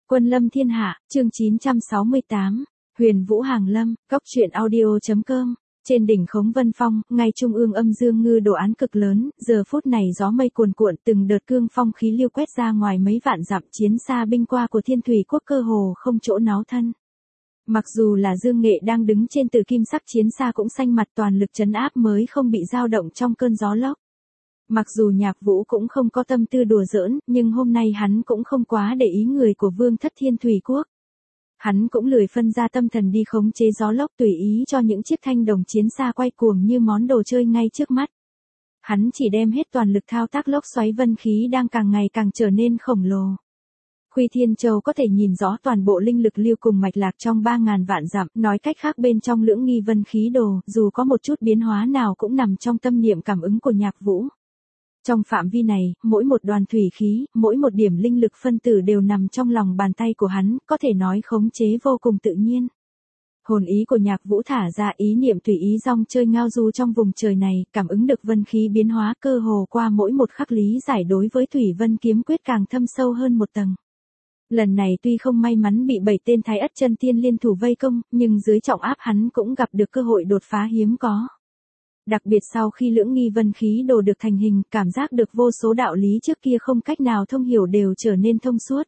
Quân lâm thiên hạ, chương 968, Huyền Vũ Hàng Lâm, Góc truyện audio.com. Trên đỉnh Khống Vân Phong, ngay trung ương âm dương ngư đồ án cực lớn, giờ phút này gió mây cuồn cuộn, từng đợt cương phong khí lưu quét ra ngoài mấy vạn dặm, chiến xa binh qua của Thiên Thủy quốc cơ hồ không chỗ náo thân. Mặc dù là Dương Nghệ đang đứng trên tử kim sắc chiến xa cũng xanh mặt toàn lực trấn áp mới không bị dao động trong cơn gió lốc. Mặc dù Nhạc Vũ cũng không có tâm tư đùa giỡn, nhưng hôm nay hắn cũng không quá để ý người của Vương thất Thiên Thủy quốc. Hắn cũng lười phân ra tâm thần đi khống chế gió lốc tùy ý cho những chiếc thanh đồng chiến xa quay cuồng như món đồ chơi ngay trước mắt. Hắn chỉ đem hết toàn lực thao tác lốc xoáy vân khí đang càng ngày càng trở nên khổng lồ. Khuy Thiên Châu có thể nhìn rõ toàn bộ linh lực lưu cùng mạch lạc trong 3.000 vạn dặm, nói cách khác bên trong lưỡng nghi vân khí đồ, dù có một chút biến hóa nào cũng nằm trong tâm niệm cảm ứng của Nhạc Vũ. Trong phạm vi này, mỗi một đoàn thủy khí, mỗi một điểm linh lực phân tử đều nằm trong lòng bàn tay của hắn, có thể nói khống chế vô cùng tự nhiên. Hồn ý của Nhạc Vũ thả ra ý niệm tùy ý rong chơi ngao du trong vùng trời này, cảm ứng được vân khí biến hóa cơ hồ qua mỗi một khắc lý giải đối với Thủy Vân Kiếm Quyết càng thâm sâu hơn một tầng. Lần này tuy không may mắn bị 7 tên Thái Ất Chân Tiên liên thủ vây công, nhưng dưới trọng áp hắn cũng gặp được cơ hội đột phá hiếm có. Đặc biệt sau khi lưỡng nghi vân khí đồ được thành hình, cảm giác được vô số đạo lý trước kia không cách nào thông hiểu đều trở nên thông suốt.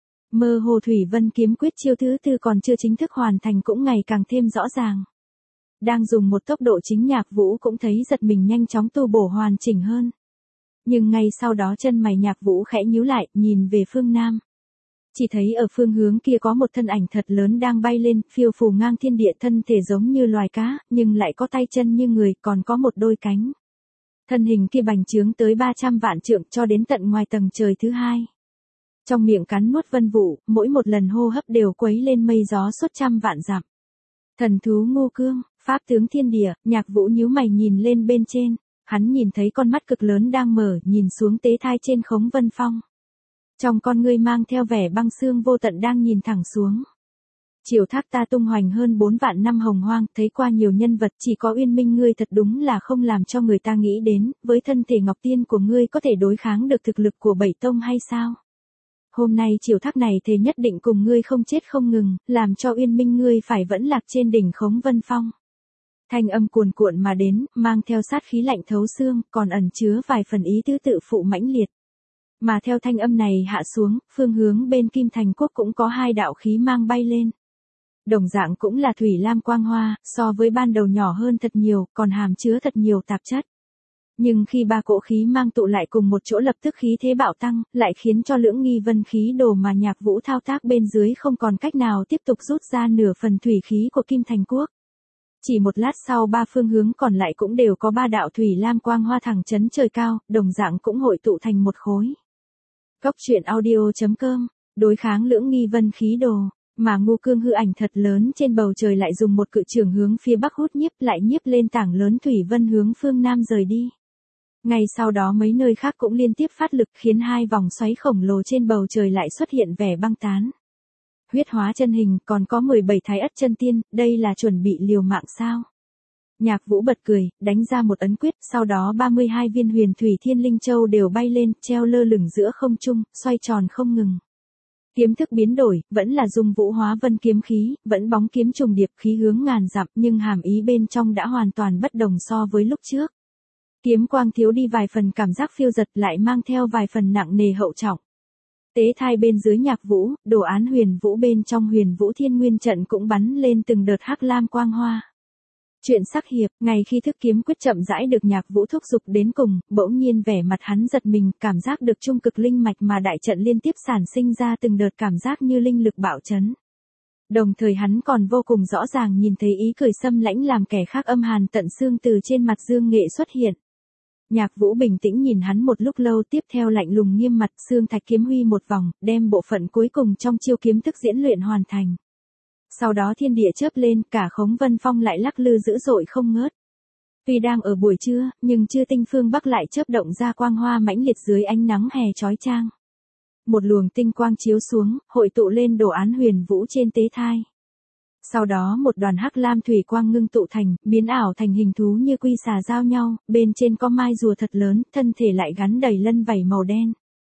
Mơ hồ Thủy Vân Kiếm Quyết chiêu thứ tư còn chưa chính thức hoàn thành cũng ngày càng thêm rõ ràng. Đang dùng một tốc độ chính Nhạc Vũ cũng thấy giật mình nhanh chóng tu bổ hoàn chỉnh hơn. Nhưng ngay sau đó chân mày Nhạc Vũ khẽ nhíu lại, nhìn về phương Nam. Chỉ thấy ở phương hướng kia có một thân ảnh thật lớn đang bay lên, phiêu phù ngang thiên địa, thân thể giống như loài cá, nhưng lại có tay chân như người, còn có một đôi cánh. Thân hình kia bành trướng tới 300 vạn trượng cho đến tận ngoài tầng trời thứ hai. Trong miệng cắn nuốt vân vụ, mỗi một lần hô hấp đều quấy lên mây gió suốt trăm vạn dặm. Thần thú Ngô Cương, pháp tướng thiên địa, Nhạc Vũ nhíu mày nhìn lên bên trên, hắn nhìn thấy con mắt cực lớn đang mở, nhìn xuống tế thai trên Khống Vân Phong. Trong con ngươi mang theo vẻ băng xương vô tận đang nhìn thẳng xuống. Triều Thác ta tung hoành hơn 4 vạn năm hồng hoang, thấy qua nhiều nhân vật, chỉ có Uyên Minh ngươi thật đúng là không làm cho người ta nghĩ đến, với thân thể ngọc tiên của ngươi có thể đối kháng được thực lực của 7 tông hay sao? Hôm nay Triều Thác này thề nhất định cùng ngươi không chết không ngừng, làm cho Uyên Minh ngươi phải vẫn lạc trên đỉnh Khống Vân Phong. Thanh âm cuồn cuộn mà đến, mang theo sát khí lạnh thấu xương, còn ẩn chứa vài phần ý tứ tự phụ mãnh liệt. Mà theo thanh âm này hạ xuống, phương hướng bên Kim Thành Quốc cũng có hai đạo khí mang bay lên. Đồng dạng cũng là thủy lam quang hoa, so với ban đầu nhỏ hơn thật nhiều, còn hàm chứa thật nhiều tạp chất. Nhưng khi ba cỗ khí mang tụ lại cùng một chỗ lập tức khí thế bạo tăng, lại khiến cho lưỡng nghi vân khí đồ mà Nhạc Vũ thao tác bên dưới không còn cách nào tiếp tục rút ra nửa phần thủy khí của Kim Thành Quốc. Chỉ một lát sau ba phương hướng còn lại cũng đều có ba đạo thủy lam quang hoa thẳng chấn trời cao, đồng dạng cũng hội tụ thành một khối. Góc truyện audio.com, đối kháng lưỡng nghi vân khí đồ, mà Ngô Cương hư ảnh thật lớn trên bầu trời lại dùng một cự chưởng hướng phía bắc hút nhiếp lại nhiếp lên tảng lớn thủy vân hướng phương nam rời đi. Ngay sau đó mấy nơi khác cũng liên tiếp phát lực khiến hai vòng xoáy khổng lồ trên bầu trời lại xuất hiện vẻ băng tán. Huyết hóa chân hình, còn có 17 Thái Ất Chân Tiên, đây là chuẩn bị liều mạng sao? Nhạc Vũ bật cười, đánh ra một ấn quyết, sau đó 32 viên huyền thủy thiên linh châu đều bay lên, treo lơ lửng giữa không trung, xoay tròn không ngừng. Kiếm thức biến đổi, vẫn là dùng Vũ Hóa Vân kiếm khí, vẫn bóng kiếm trùng điệp khí hướng ngàn dặm, nhưng hàm ý bên trong đã hoàn toàn bất đồng so với lúc trước. Kiếm quang thiếu đi vài phần cảm giác phiêu dật lại mang theo vài phần nặng nề hậu trọng. Tế thai bên dưới Nhạc Vũ, đồ án Huyền Vũ bên trong Huyền Vũ Thiên Nguyên trận cũng bắn lên từng đợt hắc lam quang hoa. Chuyện sắc hiệp, ngày khi thức kiếm quyết chậm rãi được Nhạc Vũ thúc giục đến cùng, bỗng nhiên vẻ mặt hắn giật mình, cảm giác được trung cực linh mạch mà đại trận liên tiếp sản sinh ra từng đợt cảm giác như linh lực bạo chấn. Đồng thời hắn còn vô cùng rõ ràng nhìn thấy ý cười xâm lãnh làm kẻ khác âm hàn tận xương từ trên mặt Dương Nghệ xuất hiện. Nhạc Vũ bình tĩnh nhìn hắn một lúc lâu, tiếp theo lạnh lùng nghiêm mặt, xương thạch kiếm huy một vòng, đem bộ phận cuối cùng trong chiêu kiếm thức diễn luyện hoàn thành. Sau đó thiên địa chớp lên, cả Khống Vân Phong lại lắc lư dữ dội không ngớt. Tuy đang ở buổi trưa, nhưng trưa tinh phương Bắc lại chớp động ra quang hoa mãnh liệt dưới ánh nắng hè chói chang. Một luồng tinh quang chiếu xuống, hội tụ lên đồ án Huyền Vũ trên tế thai. Sau đó một đoàn hắc lam thủy quang ngưng tụ thành, biến ảo thành hình thú như quy xà giao nhau, bên trên có mai rùa thật lớn, thân thể lại gắn đầy lân vảy màu đen.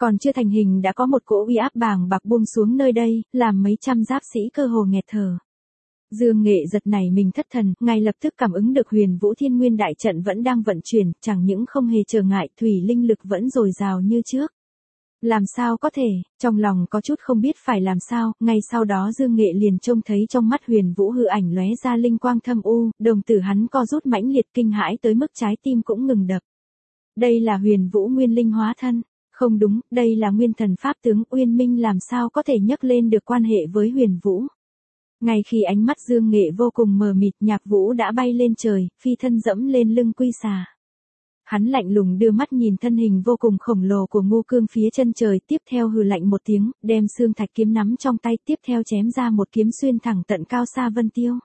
Còn chưa thành hình đã có một cỗ uy áp bàng bạc buông xuống nơi đây, làm mấy trăm giáp sĩ cơ hồ nghẹt thở. Dương Nghệ giật nảy mình thất thần, ngay lập tức cảm ứng được Huyền Vũ Thiên Nguyên đại trận vẫn đang vận chuyển, chẳng những không hề trở ngại, thủy linh lực vẫn dồi dào như trước. Làm sao có thể, trong lòng có chút không biết phải làm sao, ngay sau đó Dương Nghệ liền trông thấy trong mắt Huyền Vũ hư ảnh lóe ra linh quang thâm u, đồng tử hắn co rút mãnh liệt kinh hãi tới mức trái tim cũng ngừng đập. Đây là Huyền Vũ nguyên linh hóa thân. Không đúng, đây là nguyên thần pháp tướng Uyên Minh làm sao có thể nhắc lên được quan hệ với Huyền Vũ. Ngay khi ánh mắt Dương Nghệ vô cùng mờ mịt, Nhạc Vũ đã bay lên trời, phi thân dẫm lên lưng quy xà. Hắn lạnh lùng đưa mắt nhìn thân hình vô cùng khổng lồ của Ngô Cương phía chân trời, tiếp theo hừ lạnh một tiếng, đem xương thạch kiếm nắm trong tay, tiếp theo chém ra một kiếm xuyên thẳng tận cao xa vân tiêu.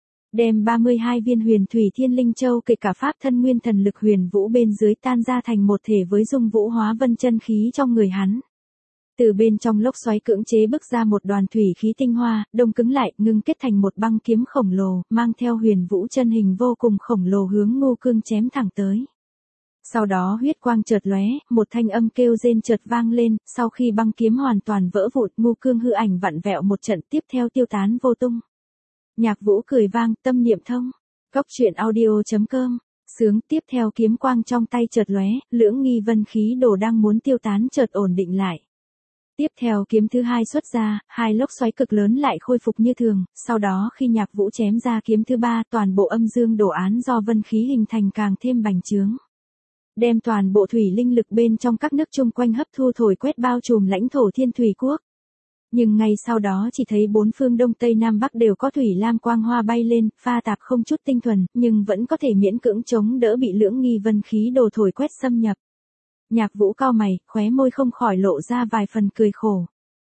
Đem 32 viên Huyền Thủy Thiên Linh Châu kể cả pháp thân nguyên thần lực Huyền Vũ bên dưới tan ra thành một thể với dung vũ hóa vân chân khí trong người hắn. Từ bên trong lốc xoáy cưỡng chế bức ra một đoàn thủy khí tinh hoa, đông cứng lại, ngưng kết thành một băng kiếm khổng lồ, mang theo Huyền Vũ chân hình vô cùng khổng lồ hướng Ngô Cương chém thẳng tới. Sau đó huyết quang chợt lóe, một thanh âm kêu rên chợt vang lên, sau khi băng kiếm hoàn toàn vỡ vụn, Ngô Cương hư ảnh vặn vẹo một trận, tiếp theo tiêu tán vô tung. Nhạc Vũ cười vang, tâm niệm thông. Cốc truyện audio.com. Sướng, tiếp theo kiếm quang trong tay chợt lóe, lưỡng nghi vân khí đồ đang muốn tiêu tán chợt ổn định lại. Tiếp theo kiếm thứ hai xuất ra, hai lốc xoáy cực lớn lại khôi phục như thường, sau đó khi Nhạc Vũ chém ra kiếm thứ ba, toàn bộ âm dương đồ án do vân khí hình thành càng thêm bành trướng. Đem toàn bộ thủy linh lực bên trong các nước chung quanh hấp thu thổi quét bao trùm lãnh thổ Thiên Thủy Quốc. Nhưng ngay sau đó chỉ thấy bốn phương đông tây nam bắc đều có thủy lam quang hoa bay lên, pha tạp không chút tinh thuần, nhưng vẫn có thể miễn cưỡng chống đỡ bị lưỡng nghi vân khí đồ thổi quét xâm nhập. Nhạc Vũ cau mày, khóe môi không khỏi lộ ra vài phần cười khổ.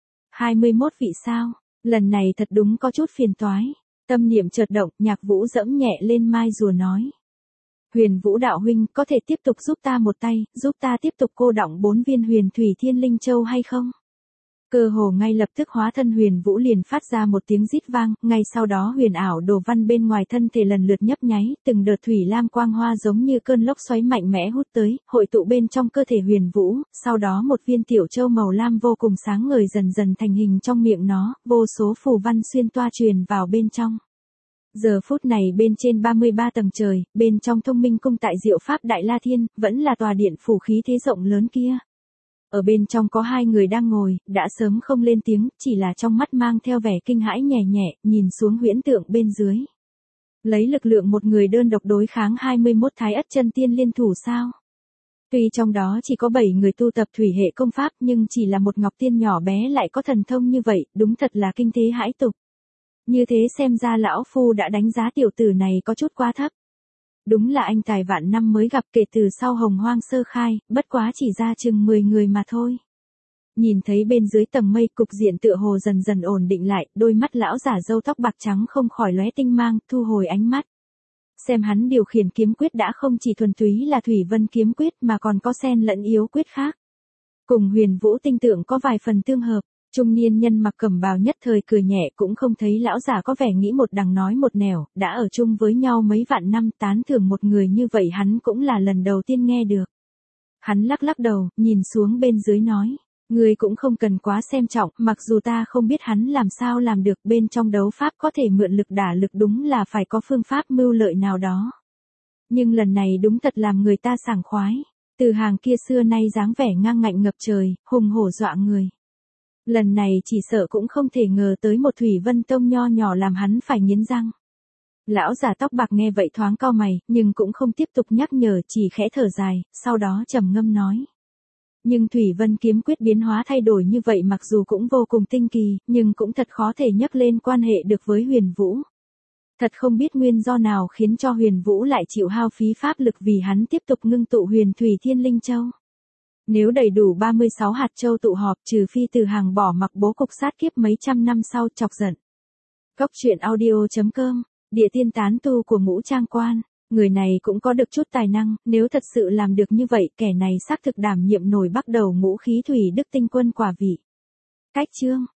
21 vị sao, lần này thật đúng có chút phiền toái. Tâm niệm chợt động, Nhạc Vũ dẫm nhẹ lên mai rùa nói. Huyền Vũ đạo huynh, có thể tiếp tục giúp ta một tay, giúp ta tiếp tục cô đọng 4 viên Huyền Thủy Thiên Linh Châu hay không? Cơ hồ ngay lập tức hóa thân Huyền Vũ liền phát ra một tiếng rít vang, ngay sau đó huyền ảo đồ văn bên ngoài thân thể lần lượt nhấp nháy, từng đợt thủy lam quang hoa giống như cơn lốc xoáy mạnh mẽ hút tới, hội tụ bên trong cơ thể Huyền Vũ, sau đó một viên tiểu châu màu lam vô cùng sáng ngời dần dần thành hình trong miệng nó, vô số phù văn xuyên toa truyền vào bên trong. Giờ phút này bên trên 33 tầng trời, bên trong Thông Minh Cung tại Diệu Pháp Đại La Thiên, vẫn là tòa điện phủ khí thế rộng lớn kia. Ở bên trong có hai người đang ngồi, đã sớm không lên tiếng, chỉ là trong mắt mang theo vẻ kinh hãi nhẹ nhẹ, nhìn xuống huyễn tượng bên dưới. Lấy lực lượng một người đơn độc đối kháng 21 thái ất chân tiên liên thủ sao? Tuy trong đó chỉ có 7 người tu tập thủy hệ công pháp nhưng chỉ là một ngọc tiên nhỏ bé lại có thần thông như vậy, đúng thật là kinh thế hãi tục. Như thế xem ra lão phu đã đánh giá tiểu tử này có chút quá thấp. Đúng là anh tài vạn năm mới gặp kể từ sau Hồng Hoang sơ khai, bất quá chỉ ra chừng 10 người mà thôi. Nhìn thấy bên dưới tầng mây cục diện tựa hồ dần dần ổn định lại, đôi mắt lão giả râu tóc bạc trắng không khỏi lóe tinh mang, thu hồi ánh mắt. Xem hắn điều khiển kiếm quyết đã không chỉ thuần túy là thủy vân kiếm quyết mà còn có xen lẫn yếu quyết khác. Cùng Huyền Vũ tinh tượng có vài phần tương hợp. Trung niên nhân mặc cẩm bào nhất thời cười nhẹ, cũng không thấy lão giả có vẻ nghĩ một đằng nói một nẻo, đã ở chung với nhau mấy vạn năm, tán thưởng một người như vậy hắn cũng là lần đầu tiên nghe được. Hắn lắc lắc đầu, nhìn xuống bên dưới nói, người cũng không cần quá xem trọng, mặc dù ta không biết hắn làm sao làm được, bên trong đấu pháp có thể mượn lực đả lực đúng là phải có phương pháp mưu lợi nào đó. Nhưng lần này đúng thật làm người ta sảng khoái, từ hàng kia xưa nay dáng vẻ ngang ngạnh ngập trời, hùng hổ dọa người. Lần này chỉ sợ cũng không thể ngờ tới một Thủy Vân Tông nho nhỏ làm hắn phải nghiến răng. Lão giả tóc bạc nghe vậy thoáng cau mày, nhưng cũng không tiếp tục nhắc nhở, chỉ khẽ thở dài, sau đó trầm ngâm nói. Nhưng Thủy Vân kiếm quyết biến hóa thay đổi như vậy mặc dù cũng vô cùng tinh kỳ, nhưng cũng thật khó thể nhắc lên quan hệ được với Huyền Vũ. Thật không biết nguyên do nào khiến cho Huyền Vũ lại chịu hao phí pháp lực vì hắn tiếp tục ngưng tụ Huyền Thủy Thiên Linh Châu. Nếu đầy đủ 36 hạt châu tụ họp trừ phi từ hàng bỏ mặc bố cục sát kiếp mấy trăm năm sau chọc giận. Cốc truyện audio.com, địa tiên tán tu của Ngũ Trang Quan, người này cũng có được chút tài năng, nếu thật sự làm được như vậy kẻ này xác thực đảm nhiệm nổi bắt đầu ngũ khí thủy đức tinh quân quả vị. Cách chương